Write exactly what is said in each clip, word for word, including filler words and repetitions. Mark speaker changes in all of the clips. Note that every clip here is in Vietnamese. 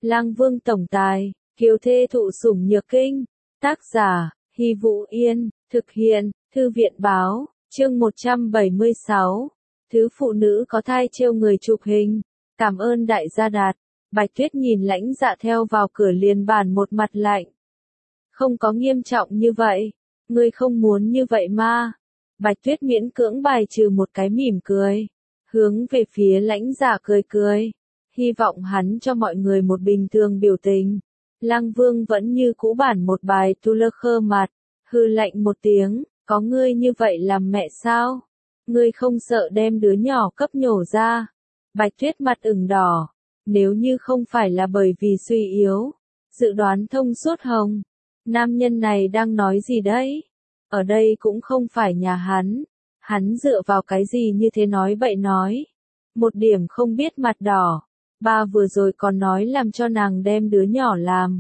Speaker 1: Lang Vương tổng tài, kiều thê thụ sủng nhược kinh. Tác giả, Hy Vũ Yên, thực hiện, Thư viện báo, chương một trăm bảy mươi sáu. Thứ phụ nữ có thai trêu người chụp hình. Cảm ơn đại gia Đạt. Bạch Tuyết nhìn Lãnh Dạ theo vào cửa liền bàn một mặt lạnh. Không có nghiêm trọng như vậy. Ngươi không muốn như vậy mà. Bạch Tuyết miễn cưỡng bài trừ một cái mỉm cười. Hướng về phía Lãnh Dạ cười cười. Hy vọng hắn cho mọi người một bình thường biểu tình. Lang Vương vẫn như cũ bản một bài tu lơ khơ mặt. Hư lạnh một tiếng, có ngươi như vậy làm mẹ sao? Ngươi không sợ đem đứa nhỏ cấp nhổ ra. Bạch Tuyết mặt ửng đỏ. Nếu như không phải là bởi vì suy yếu, dự đoán thông suốt hồng. Nam nhân này đang nói gì đấy? Ở đây cũng không phải nhà hắn. Hắn dựa vào cái gì như thế nói bậy nói. Một điểm không biết mặt đỏ. Ba vừa rồi còn nói làm cho nàng đem đứa nhỏ làm.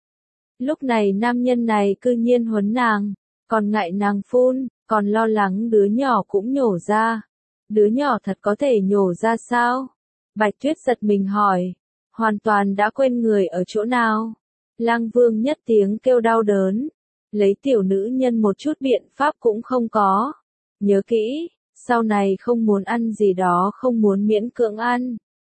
Speaker 1: Lúc này nam nhân này cư nhiên huấn nàng. Còn ngại nàng phun, còn lo lắng đứa nhỏ cũng nhổ ra. Đứa nhỏ thật có thể nhổ ra sao? Bạch Tuyết giật mình hỏi. Hoàn toàn đã quên người ở chỗ nào? Lang Vương nhất tiếng kêu đau đớn. Lấy tiểu nữ nhân một chút biện pháp cũng không có. Nhớ kỹ, sau này không muốn ăn gì đó không muốn miễn cưỡng ăn.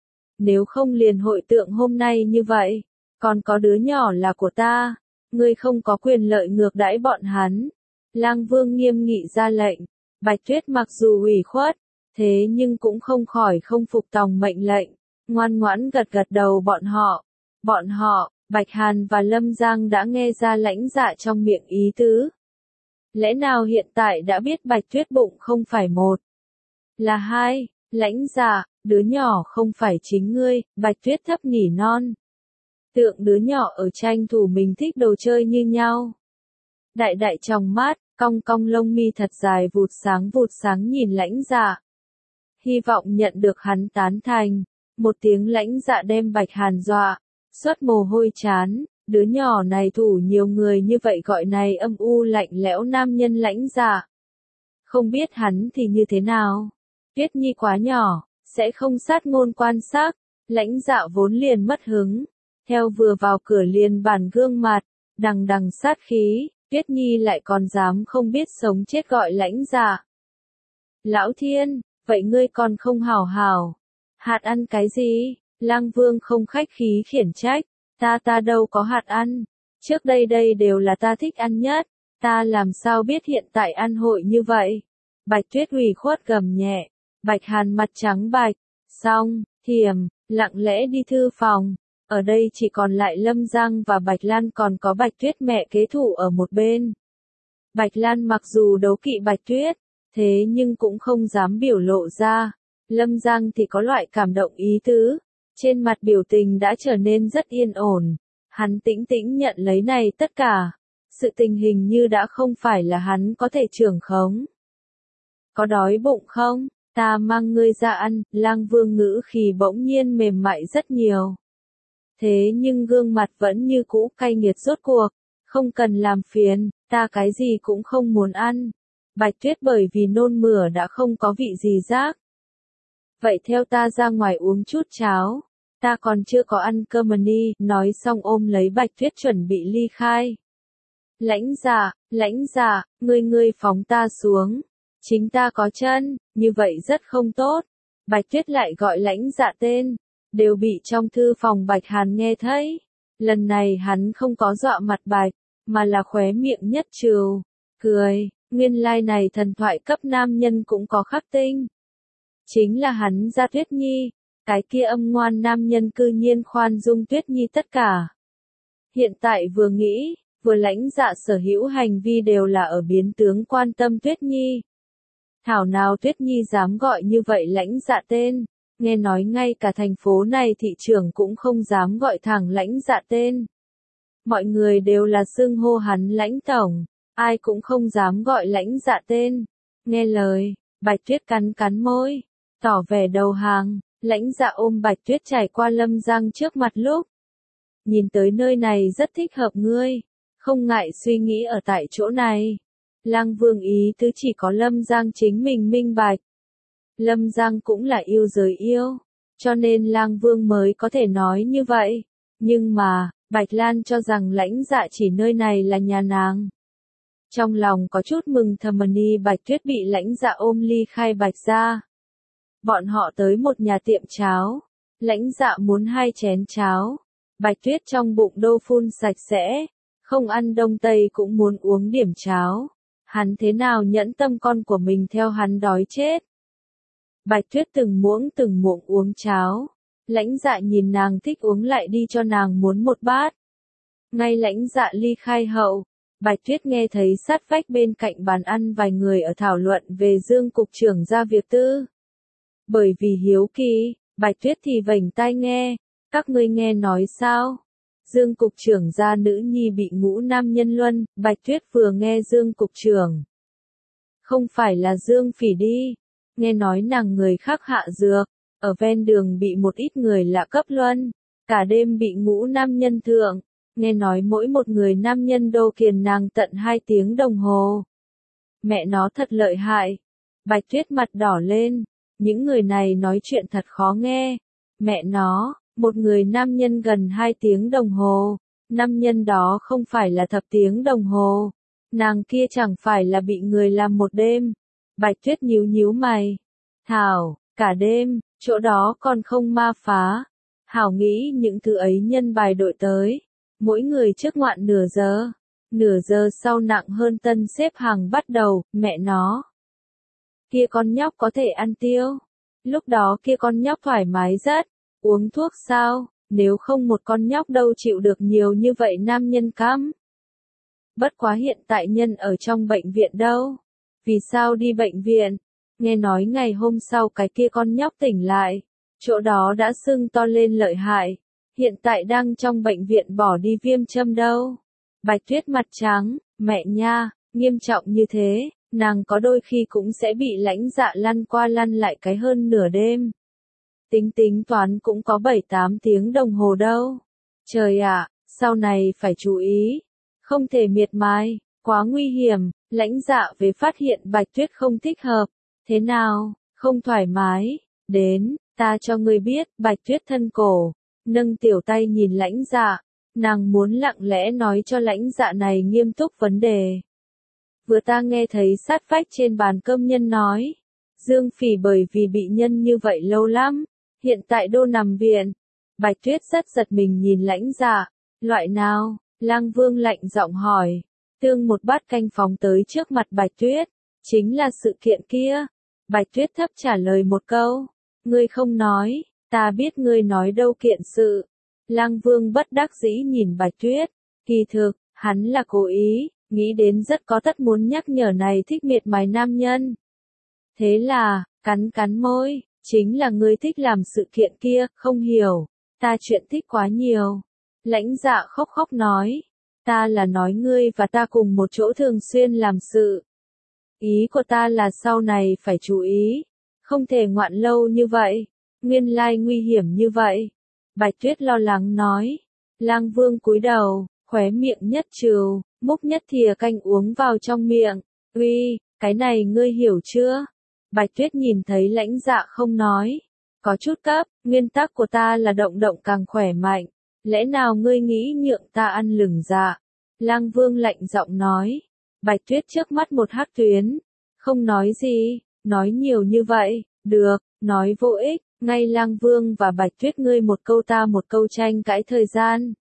Speaker 1: Nếu không liền hội tượng hôm nay như vậy. Còn có đứa nhỏ là của ta. Ngươi không có quyền lợi ngược đãi bọn hắn. Lang Vương nghiêm nghị ra lệnh. Bạch Tuyết mặc dù ủy khuất, thế nhưng cũng không khỏi không phục tòng mệnh lệnh. Ngoan ngoãn gật gật đầu bọn họ. Bọn họ, Bạch Hàn và Lâm Giang đã nghe ra Lãnh Dạ trong miệng ý tứ. Lẽ nào hiện tại đã biết Bạch Tuyết bụng không phải một, là hai? Lãnh Dạ, đứa nhỏ không phải chính ngươi. Bạch Tuyết thấp nỉ non. Tượng đứa nhỏ ở tranh thủ mình thích đồ chơi như nhau. Đại đại trong mắt, cong cong lông mi thật dài vụt sáng vụt sáng nhìn Lãnh Dạ. Hy vọng nhận được hắn tán thành. Một tiếng Lãnh Dạ đem Bạch Hàn dọa, xuất mồ hôi chán. Đứa nhỏ này thủ nhiều người như vậy gọi này âm u lạnh lẽo nam nhân Lãnh Dạ. Không biết hắn thì như thế nào. Tuyết Nhi quá nhỏ, sẽ không sát ngôn quan sát. Lãnh Dạ vốn liền mất hứng. Theo vừa vào cửa liền bản gương mặt, đằng đằng sát khí. Tuyết Nhi lại còn dám không biết sống chết gọi Lãnh Dạ. Lão Thiên, vậy ngươi còn không hảo hảo. Hạt ăn cái gì? Lang Vương không khách khí khiển trách. Ta ta đâu có hạt ăn. Trước đây đây đều là ta thích ăn nhất. Ta làm sao biết hiện tại ăn hội như vậy? Bạch Tuyết ủy khuất gầm nhẹ. Bạch Hàn mặt trắng bạch. Xong, thiềm, lặng lẽ đi thư phòng. Ở đây chỉ còn lại Lâm Giang và Bạch Lan còn có Bạch Tuyết mẹ kế thủ ở một bên. Bạch Lan mặc dù đấu kỵ Bạch Tuyết, thế nhưng cũng không dám biểu lộ ra. Lâm Giang thì có loại cảm động ý tứ. Trên mặt biểu tình đã trở nên rất yên ổn. Hắn tĩnh tĩnh nhận lấy này tất cả. Sự tình hình như đã không phải là hắn có thể trưởng khống. Có đói bụng không? Ta mang ngươi ra ăn. Lang Vương ngữ khí bỗng nhiên mềm mại rất nhiều. Thế nhưng gương mặt vẫn như cũ cay nghiệt rốt cuộc. Không cần làm phiền, ta cái gì cũng không muốn ăn. Bạch Tuyết bởi vì nôn mửa đã không có vị gì giác. Vậy theo ta ra ngoài uống chút cháo. Ta còn chưa có ăn cơm mà đi. Nói xong ôm lấy Bạch Tuyết chuẩn bị ly khai. Lãnh Dạ, Lãnh Dạ, ngươi ngươi phóng ta xuống. Chính ta có chân, như vậy rất không tốt. Bạch Tuyết lại gọi Lãnh Dạ tên. Đều bị trong thư phòng Bạch Hàn nghe thấy. Lần này hắn không có dọa mặt Bạch, mà là khóe miệng nhất trừ. Cười, nguyên lai này thần thoại cấp nam nhân cũng có khắc tinh. Chính là hắn ra Tuyết Nhi. Cái kia âm ngoan nam nhân cư nhiên khoan dung Tuyết Nhi tất cả. Hiện tại vừa nghĩ, vừa Lãnh Dạ sở hữu hành vi đều là ở biến tướng quan tâm Tuyết Nhi. Thảo nào Tuyết Nhi dám gọi như vậy Lãnh Dạ tên. Nghe nói ngay cả thành phố này thị trưởng cũng không dám gọi thẳng Lãnh Dạ tên. Mọi người đều là xưng hô hắn Lãnh Tổng. Ai cũng không dám gọi Lãnh Dạ tên. Nghe lời, Bạch Tuyết cắn cắn môi. Tỏ vẻ đầu hàng. Lãnh Dạ ôm Bạch Tuyết trải qua Lâm Giang trước mặt lúc. Nhìn tới nơi này rất thích hợp ngươi. Không ngại suy nghĩ ở tại chỗ này. Lang Vương ý tứ chỉ có Lâm Giang chính mình minh bạch. Lâm Giang cũng là yêu giới yêu. Cho nên Lang Vương mới có thể nói như vậy. Nhưng mà, Bạch Lan cho rằng Lãnh Dạ chỉ nơi này là nhà nàng. Trong lòng có chút mừng thầm, Ni Bạch Tuyết bị Lãnh Dạ ôm ly khai Bạch gia. Bọn họ tới một nhà tiệm cháo. Lãnh Dạ muốn hai chén cháo. Bạch Tuyết trong bụng đô phun sạch sẽ. Không ăn đông tây cũng muốn uống điểm cháo. Hắn thế nào nhẫn tâm con của mình theo hắn đói chết. Bạch Tuyết từng muỗng từng muỗng uống cháo. Lãnh Dạ nhìn nàng thích uống lại đi cho nàng muốn một bát. Ngay Lãnh Dạ ly khai hậu, Bạch Tuyết nghe thấy sát vách bên cạnh bàn ăn vài người ở thảo luận về Dương cục trưởng ra việc tư. Bởi vì hiếu kỳ, Bạch Tuyết thì vểnh tai nghe, các ngươi nghe nói sao? Dương cục trưởng gia nữ nhi bị ngũ nam nhân luân. Bạch Tuyết vừa nghe Dương cục trưởng. Không phải là Dương Phỉ đi, nghe nói nàng người khác hạ dược, ở ven đường bị một ít người lạ cấp luân, cả đêm bị ngũ nam nhân thượng, nghe nói mỗi một người nam nhân đô kiền nàng tận hai tiếng đồng hồ. Mẹ nó thật lợi hại. Bạch Tuyết mặt đỏ lên, những người này nói chuyện thật khó nghe. Mẹ nó, một người nam nhân gần hai tiếng đồng hồ, nam nhân đó không phải là thập tiếng đồng hồ, nàng kia chẳng phải là bị người làm một đêm. Bạch Tuyết nhíu nhíu mày. Thảo, cả đêm, chỗ đó còn không ma phá. Hảo nghĩ những thứ ấy nhân bài đội tới. Mỗi người trước ngoạn nửa giờ. Nửa giờ sau nặng hơn tân xếp hàng bắt đầu, mẹ nó. Kia con nhóc có thể ăn tiêu. Lúc đó kia con nhóc thoải mái rất. Uống thuốc sao, nếu không một con nhóc đâu chịu được nhiều như vậy nam nhân cắm. Bất quá hiện tại nhân ở trong bệnh viện đâu. Vì sao đi bệnh viện? Nghe nói ngày hôm sau cái kia con nhóc tỉnh lại. Chỗ đó đã sưng to lên lợi hại. Hiện tại đang trong bệnh viện bỏ đi viêm châm đâu. Bạch Tuyết mặt trắng, mẹ nha, nghiêm trọng như thế, nàng có đôi khi cũng sẽ bị Lãnh Dạ lăn qua lăn lại cái hơn nửa đêm. Tính tính toán cũng có bảy tám tiếng đồng hồ đâu. Trời ạ, sau này phải chú ý. Không thể miệt mài, quá nguy hiểm. Lãnh Dạ về phát hiện Bạch Tuyết không thích hợp. Thế nào, không thoải mái. Đến, ta cho ngươi biết. Bạch Tuyết thân cổ, nâng tiểu tay nhìn Lãnh Dạ. Nàng muốn lặng lẽ nói cho Lãnh Dạ này nghiêm túc vấn đề. Vừa ta nghe thấy sát vách trên bàn cơm nhân nói. Dương Phỉ bởi vì bị nhân như vậy lâu lắm. Hiện tại đô nằm viện. Bạch Tuyết rất giật mình nhìn Lãnh Dạ. Loại nào? Lang Vương lạnh giọng hỏi. Tương một bát canh phóng tới trước mặt Bạch Tuyết. Chính là sự kiện kia. Bạch Tuyết thấp trả lời một câu. Ngươi không nói, ta biết ngươi nói đâu kiện sự. Lang Vương bất đắc dĩ nhìn Bạch Tuyết. Kỳ thực, hắn là cố ý, nghĩ đến rất có tất muốn nhắc nhở này thích miệt mài nam nhân. Thế là, cắn cắn môi. Chính là ngươi thích làm sự kiện kia, không hiểu. Ta chuyện thích quá nhiều. Lãnh Dạ khóc khóc nói. Ta là nói ngươi và ta cùng một chỗ thường xuyên làm sự. Ý của ta là sau này phải chú ý. Không thể ngoạn lâu như vậy. Nguyên lai nguy hiểm như vậy. Bạch Tuyết lo lắng nói. Lang Vương cúi đầu, khóe miệng nhất trừ, múc nhất thìa canh uống vào trong miệng. Uy, cái này ngươi hiểu chưa? Bạch Tuyết nhìn thấy Lãnh Dạ không nói. Có chút cấp, nguyên tắc của ta là động động càng khỏe mạnh. Lẽ nào ngươi nghĩ nhượng ta ăn lửng dạ? Lang Vương lạnh giọng nói. Bạch Tuyết trước mắt một hắc tuyến. Không nói gì, nói nhiều như vậy, được, nói vô ích. Ngay Lang Vương và Bạch Tuyết ngươi một câu ta một câu tranh cãi thời gian.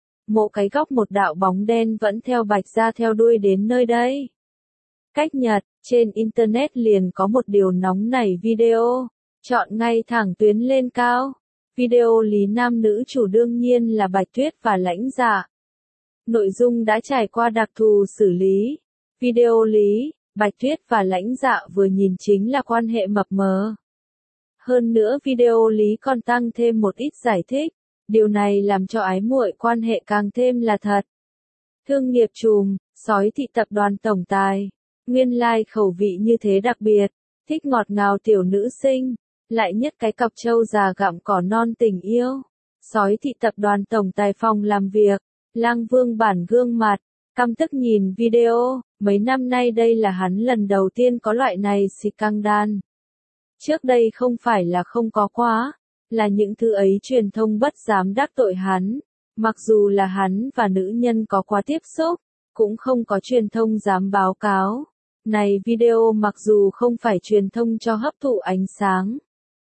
Speaker 1: Mộ cái góc một đạo bóng đen vẫn theo Bạch ra theo đuôi đến nơi đây. Cách Nhật, trên Internet liền có một điều nóng nảy video. Chọn ngay thẳng tuyến lên cao. Video lý nam nữ chủ đương nhiên là Bạch Tuyết và Lãnh Dạ. Nội dung đã trải qua đặc thù xử lý. Video lý, Bạch Tuyết và Lãnh Dạ vừa nhìn chính là quan hệ mập mờ. Hơn nữa video lý còn tăng thêm một ít giải thích. Điều này làm cho ái muội quan hệ càng thêm là thật. Thương nghiệp trùm, sói thị tập đoàn tổng tài. Nguyên lai like khẩu vị như thế đặc biệt. Thích ngọt ngào tiểu nữ sinh. Lại nhất cái cọc trâu già gặm cỏ non tình yêu. Sói thị tập đoàn tổng tài phòng làm việc. Lang Vương bản gương mặt. Căm tức nhìn video. Mấy năm nay đây là hắn lần đầu tiên có loại này xì căng đan. Trước đây không phải là không có quá. Là những thứ ấy truyền thông bất dám đắc tội hắn. Mặc dù là hắn và nữ nhân có qua tiếp xúc, cũng không có truyền thông dám báo cáo. Này video mặc dù không phải truyền thông cho hấp thụ ánh sáng.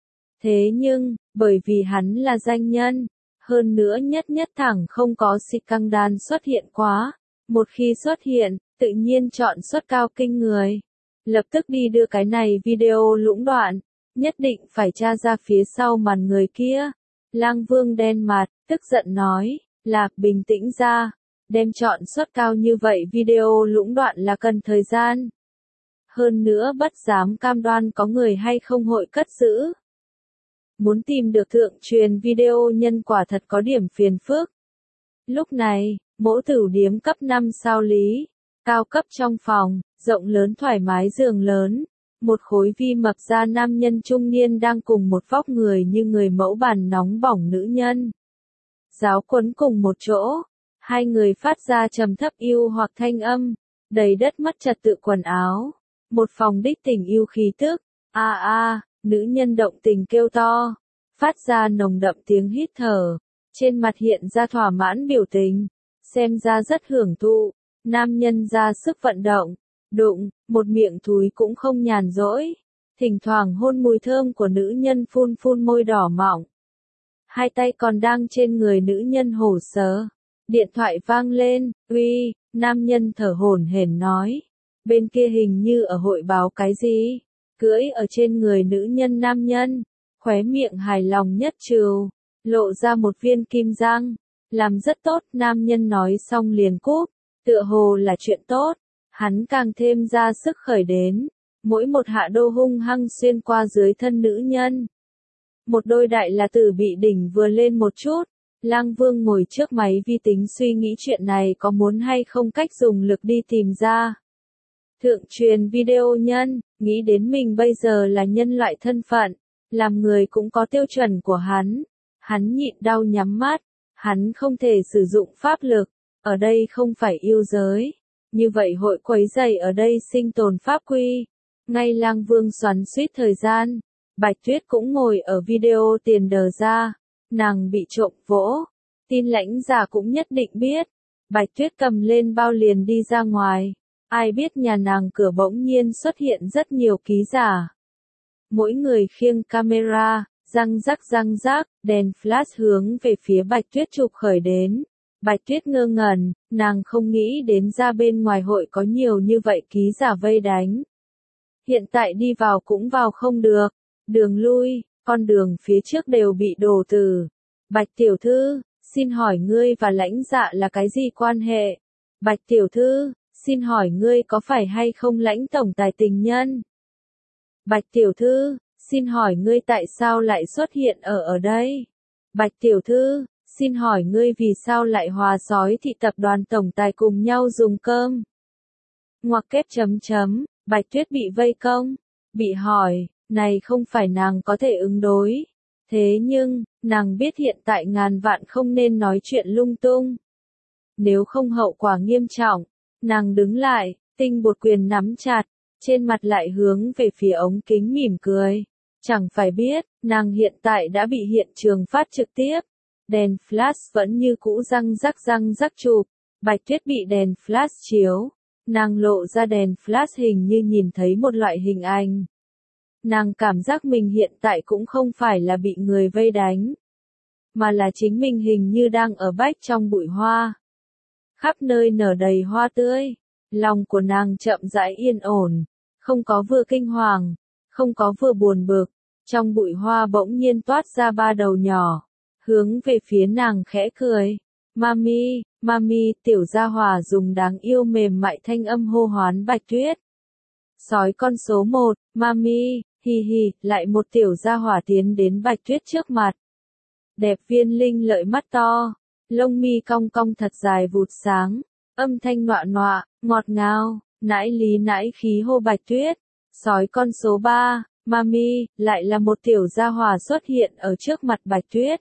Speaker 1: Thế nhưng, bởi vì hắn là danh nhân, hơn nữa nhất nhất thẳng không có scandal xuất hiện quá. Một khi xuất hiện, tự nhiên chọn suất cao kinh người. Lập tức đi đưa cái này video lũng đoạn, nhất định phải tra ra phía sau màn người kia. Lang Vương đen mặt, tức giận nói, Lạc bình tĩnh ra, đem chọn suất cao như vậy video lũng đoạn là cần thời gian. Hơn nữa bất dám cam đoan có người hay không hội cất giữ. Muốn tìm được thượng truyền video nhân quả thật có điểm phiền phức. Lúc này, mỗ tử điếm cấp năm sao lý, cao cấp trong phòng, rộng lớn thoải mái giường lớn, một khối vi mập da nam nhân trung niên đang cùng một vóc người như người mẫu bàn nóng bỏng nữ nhân. Giáo quấn cùng một chỗ, hai người phát ra trầm thấp yêu hoặc thanh âm, đầy đất mất trật tự quần áo, một phòng đích tình yêu khí tức, a a, nữ nhân động tình kêu to, phát ra nồng đậm tiếng hít thở, trên mặt hiện ra thỏa mãn biểu tình, xem ra rất hưởng thụ, nam nhân ra sức vận động, đụng, một miệng thúi cũng không nhàn rỗi, thỉnh thoảng hôn mùi thơm của nữ nhân phun phun môi đỏ mọng. Hai tay còn đang trên người nữ nhân hổ sớ. Điện thoại vang lên, uy, nam nhân thở hổn hển nói. Bên kia hình như ở hội báo cái gì? Cưỡi ở trên người nữ nhân nam nhân, khóe miệng hài lòng nhất trừ, lộ ra một viên kim răng. Làm rất tốt, nam nhân nói xong liền cúp, tựa hồ là chuyện tốt. Hắn càng thêm ra sức khởi đến, mỗi một hạ đô hung hăng xuyên qua dưới thân nữ nhân. Một đôi đại là tử bị đỉnh vừa lên một chút, Lang Vương ngồi trước máy vi tính suy nghĩ chuyện này có muốn hay không cách dùng lực đi tìm ra. Thượng truyền video nhân, nghĩ đến mình bây giờ là nhân loại thân phận, làm người cũng có tiêu chuẩn của hắn. Hắn nhịn đau nhắm mắt, hắn không thể sử dụng pháp lực, ở đây không phải yêu giới. Như vậy hội quấy rầy ở đây sinh tồn pháp quy. Ngay Lang Vương xoắn suýt thời gian, Bạch Tuyết cũng ngồi ở video tiền đờ ra, nàng bị trộm vỗ, tin lãnh giả cũng nhất định biết. Bạch Tuyết cầm lên bao liền đi ra ngoài, ai biết nhà nàng cửa bỗng nhiên xuất hiện rất nhiều ký giả. Mỗi người khiêng camera, răng rắc răng rắc, đèn flash hướng về phía Bạch Tuyết chụp khởi đến. Bạch Tuyết ngơ ngẩn, nàng không nghĩ đến ra bên ngoài hội có nhiều như vậy ký giả vây đánh. Hiện tại đi vào cũng vào không được, đường lui, con đường phía trước đều bị đổ từ. Bạch tiểu thư, xin hỏi ngươi và lãnh dạ là cái gì quan hệ? Bạch tiểu thư, xin hỏi ngươi có phải hay không lãnh tổng tài tình nhân? Bạch tiểu thư, xin hỏi ngươi tại sao lại xuất hiện ở ở đây? Bạch tiểu thư, xin hỏi ngươi vì sao lại hòa sói thị tập đoàn tổng tài cùng nhau dùng cơm? Ngoặc kép chấm chấm, Bạch Tuyết bị vây công, bị hỏi, này không phải nàng có thể ứng đối. Thế nhưng, nàng biết hiện tại ngàn vạn không nên nói chuyện lung tung. Nếu không hậu quả nghiêm trọng, nàng đứng lại, tinh bột quyền nắm chặt, trên mặt lại hướng về phía ống kính mỉm cười. Chẳng phải biết, nàng hiện tại đã bị hiện trường phát trực tiếp. Đèn flash vẫn như cũ răng rắc răng rắc chụp, Bạch Tuyết bị đèn flash chiếu. Nàng lộ ra đèn flash hình như nhìn thấy một loại hình ảnh. Nàng cảm giác mình hiện tại cũng không phải là bị người vây đánh, mà là chính mình hình như đang ở bách trong bụi hoa. Khắp nơi nở đầy hoa tươi, lòng của nàng chậm rãi yên ổn, không có vừa kinh hoàng, không có vừa buồn bực. Trong bụi hoa bỗng nhiên toát ra ba đầu nhỏ, hướng về phía nàng khẽ cười. Mami, mami, tiểu gia hỏa dùng đáng yêu mềm mại thanh âm hô hoán Bạch Tuyết. Sói con số một, mami, hi hi, lại một tiểu gia hỏa tiến đến Bạch Tuyết trước mặt. Đẹp viên linh lợi mắt to, lông mi cong cong thật dài vụt sáng, âm thanh nọa nọa, ngọt ngào, nãi lý nãi khí hô Bạch Tuyết. Sói con số ba, mami, lại là một tiểu gia hỏa xuất hiện ở trước mặt Bạch Tuyết.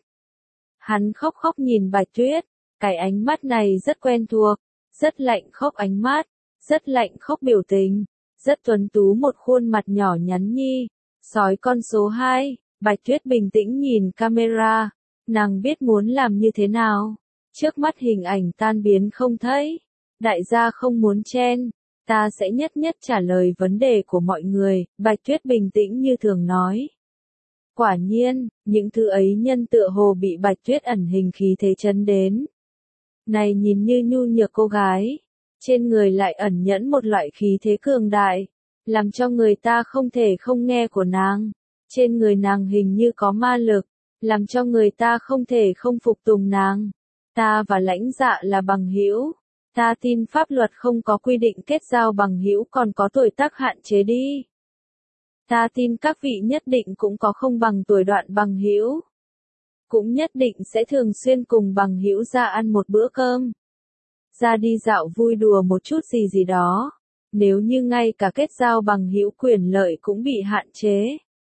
Speaker 1: Hắn khóc khóc nhìn Bạch Tuyết, cái ánh mắt này rất quen thuộc, rất lạnh khóc ánh mắt, rất lạnh khóc biểu tình, rất tuấn tú một khuôn mặt nhỏ nhắn nhi. Sói con số hai, Bạch Tuyết bình tĩnh nhìn camera, nàng biết muốn làm như thế nào. Trước mắt hình ảnh tan biến không thấy. Đại gia không muốn chen. Ta sẽ nhất nhất trả lời vấn đề của mọi người, Bạch Tuyết bình tĩnh như thường nói. Quả nhiên, những thứ ấy nhân tựa hồ bị Bạch Tuyết ẩn hình khí thế chấn đến. Này nhìn như nhu nhược cô gái, trên người lại ẩn nhẫn một loại khí thế cường đại, làm cho người ta không thể không nghe của nàng. Trên người nàng hình như có ma lực, làm cho người ta không thể không phục tùng nàng. Ta và Lãnh Dạ là bằng hữu. Ta tin pháp luật không có quy định kết giao bằng hữu còn có tuổi tác hạn chế đi. Ta tin các vị nhất định cũng có không bằng tuổi đoạn bằng hữu. Cũng nhất định sẽ thường xuyên cùng bằng hữu ra ăn một bữa cơm. Ra đi dạo vui đùa một chút gì gì đó. Nếu như ngay cả kết giao bằng hữu quyền lợi cũng bị hạn chế.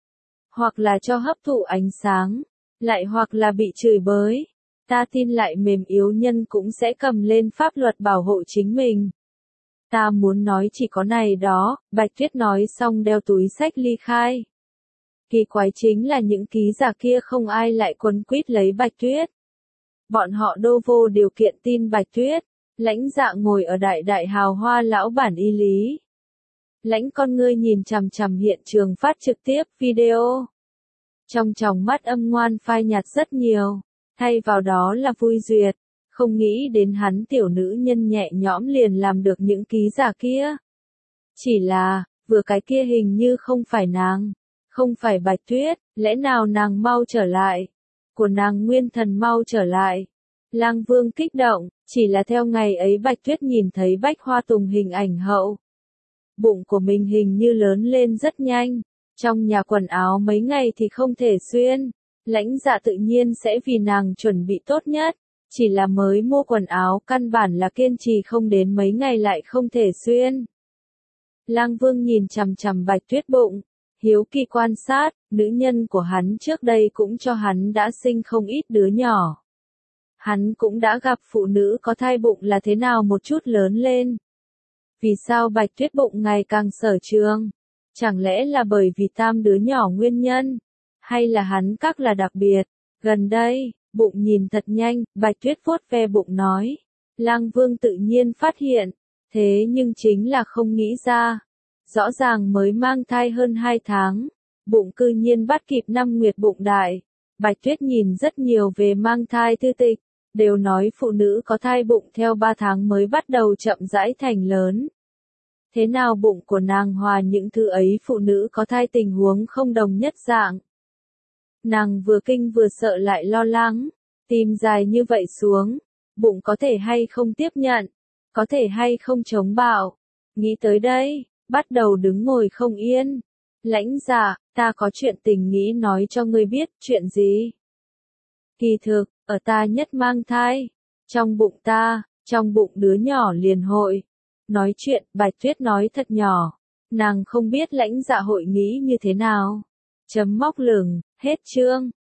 Speaker 1: Hoặc là cho hấp thụ ánh sáng. Lại hoặc là bị chửi bới. Ta tin lại mềm yếu nhân cũng sẽ cầm lên pháp luật bảo hộ chính mình. Ta muốn nói chỉ có này đó, Bạch Tuyết nói xong đeo túi xách ly khai. Kỳ quái chính là những ký giả kia không ai lại quấn quýt lấy Bạch Tuyết. Bọn họ đô vô điều kiện tin Bạch Tuyết. Lãnh Dạ ngồi ở đại đại hào hoa lão bản y lý. Lãnh con ngươi nhìn chằm chằm hiện trường phát trực tiếp video. Trong tròng mắt âm ngoan phai nhạt rất nhiều. Thay vào đó là vui duyệt, không nghĩ đến hắn tiểu nữ nhân nhẹ nhõm liền làm được những ký giả kia. Chỉ là, vừa cái kia hình như không phải nàng, không phải Bạch Tuyết, lẽ nào nàng mau trở lại, của nàng nguyên thần mau trở lại. Lang Vương kích động, chỉ là theo ngày ấy Bạch Tuyết nhìn thấy Bách Hoa Tùng hình ảnh hậu. Bụng của mình hình như lớn lên rất nhanh, trong nhà quần áo mấy ngày thì không thể xuyên. Lãnh Dạ tự nhiên sẽ vì nàng chuẩn bị tốt nhất, chỉ là mới mua quần áo căn bản là kiên trì không đến mấy ngày lại không thể xuyên. Lang Vương nhìn chằm chằm Bạch Tuyết bụng, hiếu kỳ quan sát, nữ nhân của hắn trước đây cũng cho hắn đã sinh không ít đứa nhỏ. Hắn cũng đã gặp phụ nữ có thai bụng là thế nào một chút lớn lên. Vì sao Bạch Tuyết bụng ngày càng sở trường? Chẳng lẽ là bởi vì tam đứa nhỏ nguyên nhân? Hay là hắn các là đặc biệt? Gần đây, bụng nhìn thật nhanh, Bạch Tuyết vuốt ve bụng nói. Lang Vương tự nhiên phát hiện, thế nhưng chính là không nghĩ ra. Rõ ràng mới mang thai hơn hai tháng, bụng cư nhiên bắt kịp năm nguyệt bụng đại. Bạch Tuyết nhìn rất nhiều về mang thai thư tịch, đều nói phụ nữ có thai bụng theo ba tháng mới bắt đầu chậm rãi thành lớn. Thế nào bụng của nàng hòa những thứ ấy phụ nữ có thai tình huống không đồng nhất dạng. Nàng vừa kinh vừa sợ lại lo lắng, tim dài như vậy xuống, bụng có thể hay không tiếp nhận, có thể hay không chống bạo. Nghĩ tới đây, bắt đầu đứng ngồi không yên. Lãnh Dạ, ta có chuyện tình nghĩ nói cho ngươi biết, chuyện gì? Kỳ thực, ở ta nhất mang thai, trong bụng ta, trong bụng đứa nhỏ liền hội. Nói chuyện, Bạch Tuyết nói thật nhỏ, nàng không biết Lãnh Dạ hội nghĩ như thế nào. Chấm móc lửng, hết chương.